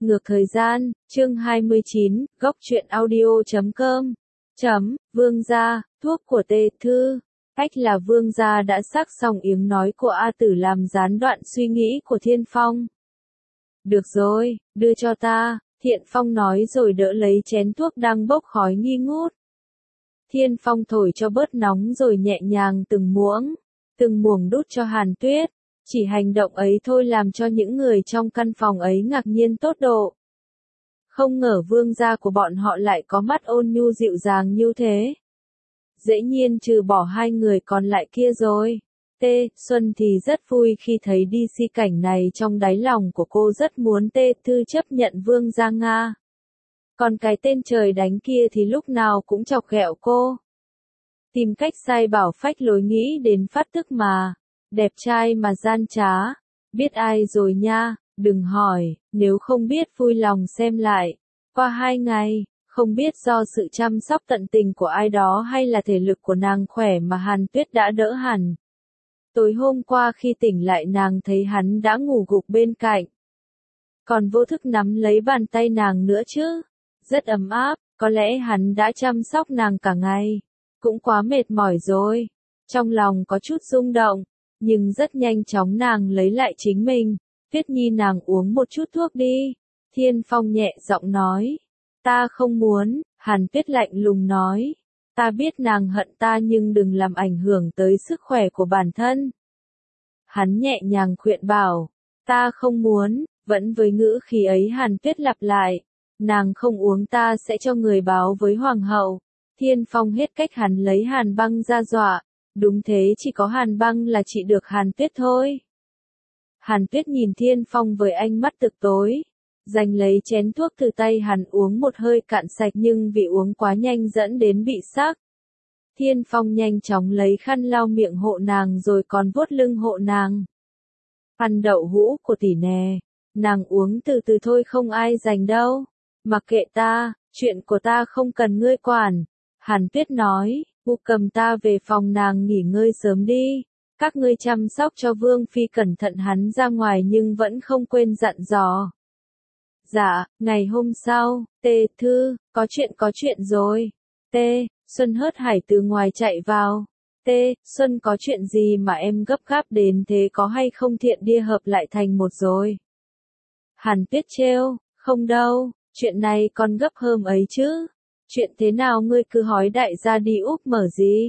Ngược thời gian, chương 29, góc truyện audio.com. Vương gia, thuốc của Tê Thư. Cách là vương gia đã xác xong tiếng nói của A Tử làm gián đoạn suy nghĩ của Thiên Phong. Được rồi, đưa cho ta, Thiện Phong nói rồi đỡ lấy chén thuốc đang bốc khói nghi ngút. Thiên Phong thổi cho bớt nóng rồi nhẹ nhàng từng muỗng đút cho Hàn Tuyết. Chỉ hành động ấy thôi làm cho những người trong căn phòng ấy ngạc nhiên tột độ. Không ngờ vương gia của bọn họ lại có mắt ôn nhu dịu dàng như thế. Dễ nhiên trừ bỏ hai người còn lại kia rồi. Tê Xuân thì rất vui khi thấy đi si cảnh này, trong đáy lòng của cô rất muốn Tê Thư chấp nhận vương gia Nga. Còn cái tên trời đánh kia thì lúc nào cũng chọc ghẹo cô. Tìm cách sai bảo phách lối nghĩ đến phát tức mà. Đẹp trai mà gian trá. Biết ai rồi nha, đừng hỏi, nếu không biết vui lòng xem lại. Qua 2 ngày, không biết do sự chăm sóc tận tình của ai đó hay là thể lực của nàng khỏe mà Hàn Tuyết đã đỡ hẳn. Tối hôm qua khi tỉnh lại nàng thấy hắn đã ngủ gục bên cạnh. Còn vô thức nắm lấy bàn tay nàng nữa chứ. Rất ấm áp, có lẽ hắn đã chăm sóc nàng cả ngày. Cũng quá mệt mỏi rồi. Trong lòng có chút rung động. Nhưng rất nhanh chóng nàng lấy lại chính mình. Tuyết Nhi nàng uống một chút thuốc đi. Thiên Phong nhẹ giọng nói. Ta không muốn, Hàn Tuyết lạnh lùng nói. Ta biết nàng hận ta nhưng đừng làm ảnh hưởng tới sức khỏe của bản thân. Hắn nhẹ nhàng khuyên bảo. Ta không muốn, vẫn với ngữ khí ấy Hàn Tuyết lặp lại. Nàng không uống ta sẽ cho người báo với hoàng hậu. Thiên Phong hết cách hắn lấy Hàn Băng ra dọa. Đúng thế, chỉ có Hàn Băng là trị được Hàn Tuyết thôi. Hàn Tuyết nhìn Thiên Phong với ánh mắt thực tối. Giành lấy chén thuốc từ tay hắn uống một hơi cạn sạch nhưng vì uống quá nhanh dẫn đến bị sặc. Thiên Phong nhanh chóng lấy khăn lau miệng hộ nàng rồi còn vuốt lưng hộ nàng. Ăn đậu hũ của tỷ nè. Nàng uống từ từ thôi, không ai giành đâu. Mặc kệ ta, chuyện của ta không cần ngươi quản. Hàn Tuyết nói. Vụ cầm ta về phòng nàng nghỉ ngơi sớm đi. Các ngươi chăm sóc cho Vương Phi cẩn thận. Hắn ra ngoài nhưng vẫn không quên dặn dò. Dạ, ngày hôm sau, Tê Thư, có chuyện rồi. Tê Xuân hớt hải từ ngoài chạy vào. Tê Xuân, có chuyện gì mà em gấp gáp đến thế, có hay không Thiện Địa hợp lại thành một rồi? Hàn Tuyết trêu, không đâu, chuyện này còn gấp hơn ấy chứ. Chuyện thế nào ngươi cứ hỏi đại gia đi Úc mở gì?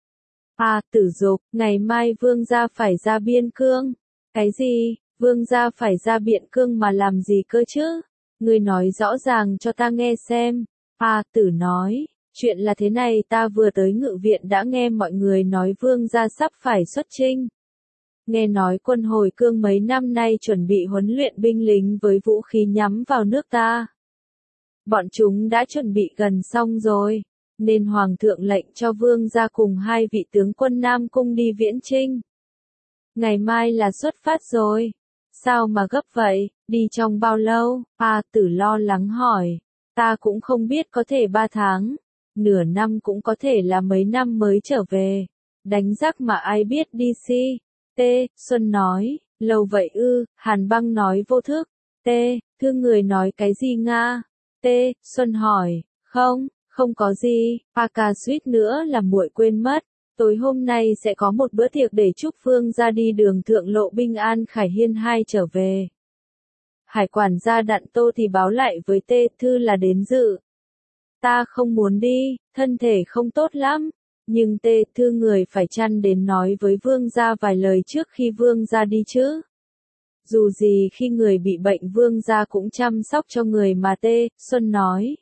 À, Tử Dục, ngày mai vương gia phải ra Biên Cương. Cái gì, vương gia phải ra Biện Cương mà làm gì cơ chứ? Ngươi nói rõ ràng cho ta nghe xem. À, Tử nói, chuyện là thế này, ta vừa tới ngự viện đã nghe mọi người nói vương gia sắp phải xuất chinh. Nghe nói quân hồi cương mấy năm nay chuẩn bị huấn luyện binh lính với vũ khí nhắm vào nước ta. Bọn chúng đã chuẩn bị gần xong rồi, nên hoàng thượng lệnh cho vương gia cùng 2 vị tướng quân Nam Cung đi viễn chinh. Ngày mai là xuất phát rồi. Sao mà gấp vậy, đi trong bao lâu? À, Tử lo lắng hỏi. Ta cũng không biết, có thể 3 tháng, nửa năm cũng có thể là mấy năm mới trở về. Đánh giặc mà ai biết đi si. Tê Xuân nói, lâu vậy ư? Hàn Băng nói vô thức. Tê Thư, người nói cái gì Nga? Tê Xuân hỏi, không có gì, Paka suýt nữa là muội quên mất. Tối hôm nay sẽ có một bữa tiệc để chúc vương ra đi đường thượng lộ bình an Khải Hiên 2 trở về. Hải quản gia Đặng Tô thì báo lại với Tê Thư là đến dự. Ta không muốn đi, thân thể không tốt lắm. Nhưng Tê Thư, người phải chăn đến nói với vương gia vài lời trước khi vương gia đi chứ. Dù gì khi người bị bệnh vương gia cũng chăm sóc cho người mà. Tê Xuân nói.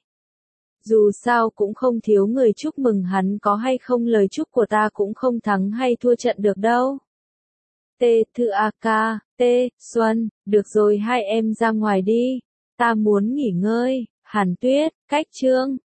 Dù sao cũng không thiếu người chúc mừng hắn, có hay không lời chúc của ta cũng không thắng hay thua trận được đâu. Tê Thư a ca, Tê Xuân, được rồi, hai em ra ngoài đi. Ta muốn nghỉ ngơi. Hàn Tuyết, cách chương